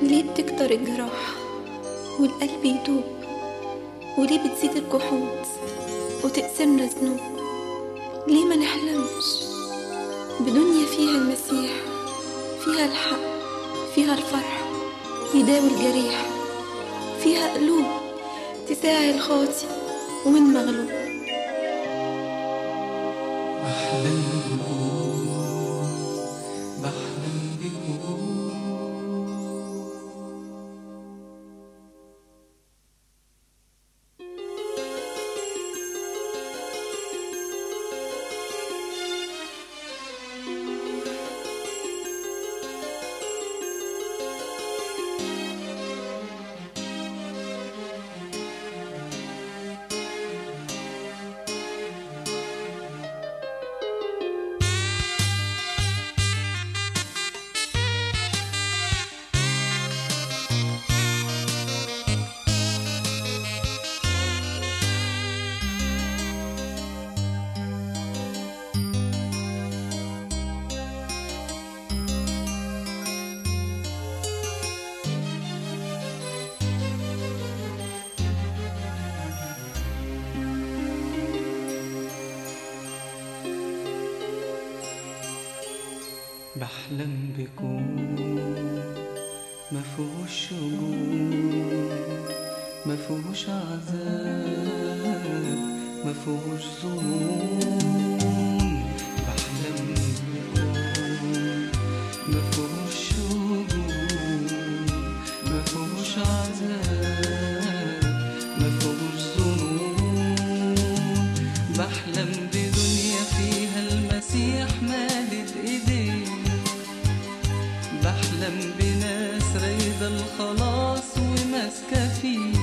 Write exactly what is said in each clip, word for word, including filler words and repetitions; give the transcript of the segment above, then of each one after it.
ليه بتكتر الجراح والقلب يدوب؟ وليه بتزيد الجحود وتقسمنا ذنوب؟ ليه ما نحلمش بدنيا فيها المسيح، فيها الحق، فيها الفرح يداوي الجريح، فيها قلوب تساعي الخاطي ومن مغلوب. بحلم بكون بحلم بكون بحلم بكون مفهوش شجون، مفهوش عذاب، مفهوش ظلوم. بحلم بكون مفهوش شجون، مفهوش عذاب، مفهوش ظلوم. بحلم بدنيا فيها المسيح مادد ايديه، بحلم بناس رايدة الخلاص وماسكة فيه.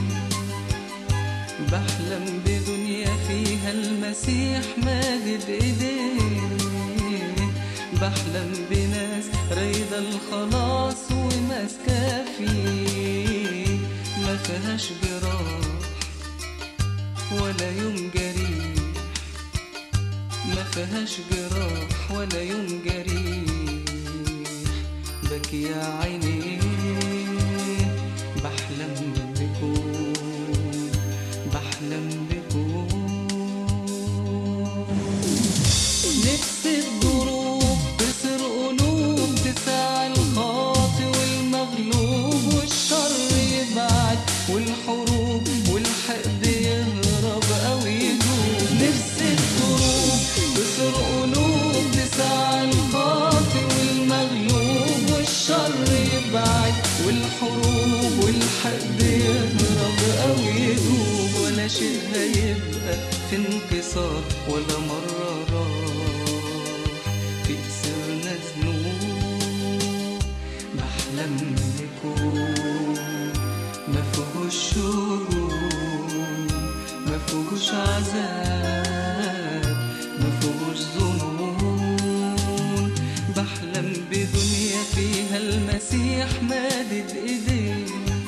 بحلم بدنيا فيها المسيح مادد ايديه، بحلم بناس رايدة الخلاص وماسكة فيه. ما فيهاش جراح ولا يوم جريح، ما فيهاش جراح ولا يوم جريح. بكي يا عيني بحلم بكون، بحلم بكون. نفسي الضروب تصير قلوب تساعي الخاطي والمغلوب، والشر يبعد والحروب والحقد يهرب أو يدوب. نفسي الضروب تصير قلوب تساعي الخاطي والمغلوب، والشر يبعد والحروب والحقد يهرب أو يدوب. ولا شيء هيبقى في انكسار ولا مرة راح في كسرنا ذنوب. بحلم بكون مفهوش شجون، مفهوش عذاب، مفهوش ظنون. بحلم بدنيا فيها المسيح مادد ايديه،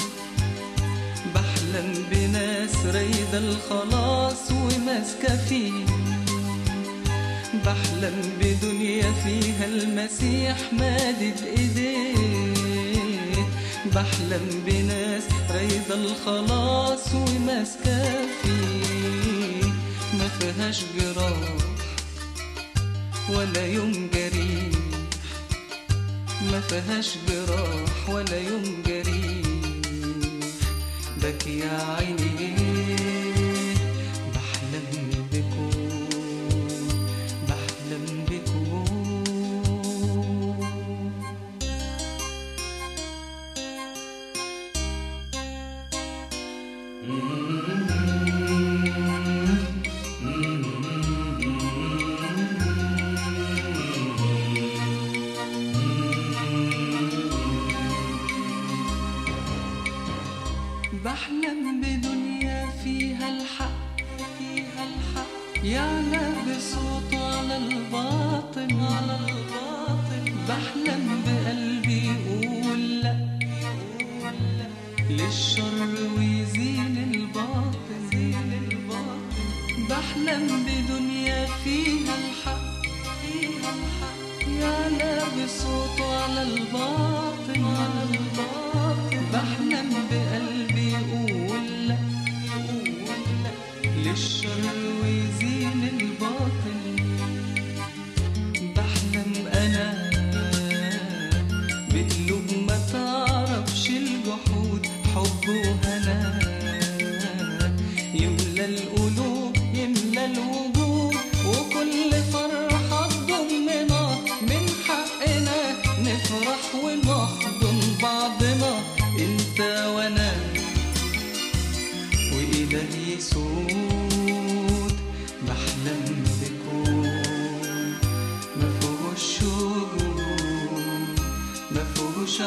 بحلم بناس رايدة الخلاص وماسكة فيه. بحلم بدنيا فيها المسيح مادد ايديه، بحلم بناس رايدة الخلاص وماسكة فيه. ما فيهاش جراح ولا يوم جريح، ما فيهاش جراح ولا يوم جريح. بكي يا عيني بحلم بكون، بحلم بكون. بحلم بدنيا فيها الحق، فيها الحق يعلى بصوته على الباطل، على الباطل. بحلم بقلبي يقول لا للشر ويزيل الباطل، زيل الباطل. بحلم بدنيا فيها الحق، فيها الحق يعلى بصوته على الباطل، على الباطل. بحلم بقلبي يقول لا يقول لا للشر ويزيل الباطل. بحلم أنا بقلوب ما تعرفش الجحود، حب وهنا يملى القلوب يملى الوجود، وكل فرحة تضمنا من حقنا نفرح ونحضن بعضنا انت وانا. وإله يسود بحلم بكون مفهوش شجون مفهوش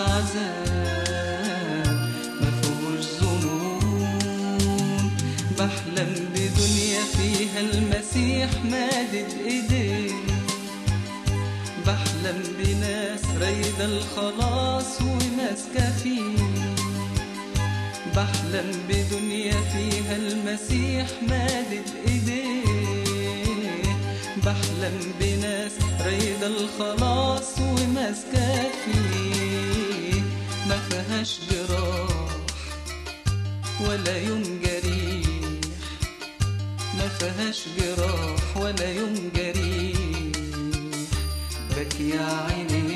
عذاب مفهوش ظنون. بحلم بدنيا فيها المسيح مادد ايديه، بحلم بناس رايدة الخلاص وماسكة فيه. بحلم بدنيا فيها المسيح مادد ايديه، بحلم بناس رايدة الخلاص وماسكة فيه. ما فيهاش جراح ولا يوم جريح، ما فيهاش جراح ولا يوم جريح. بكي يا عيني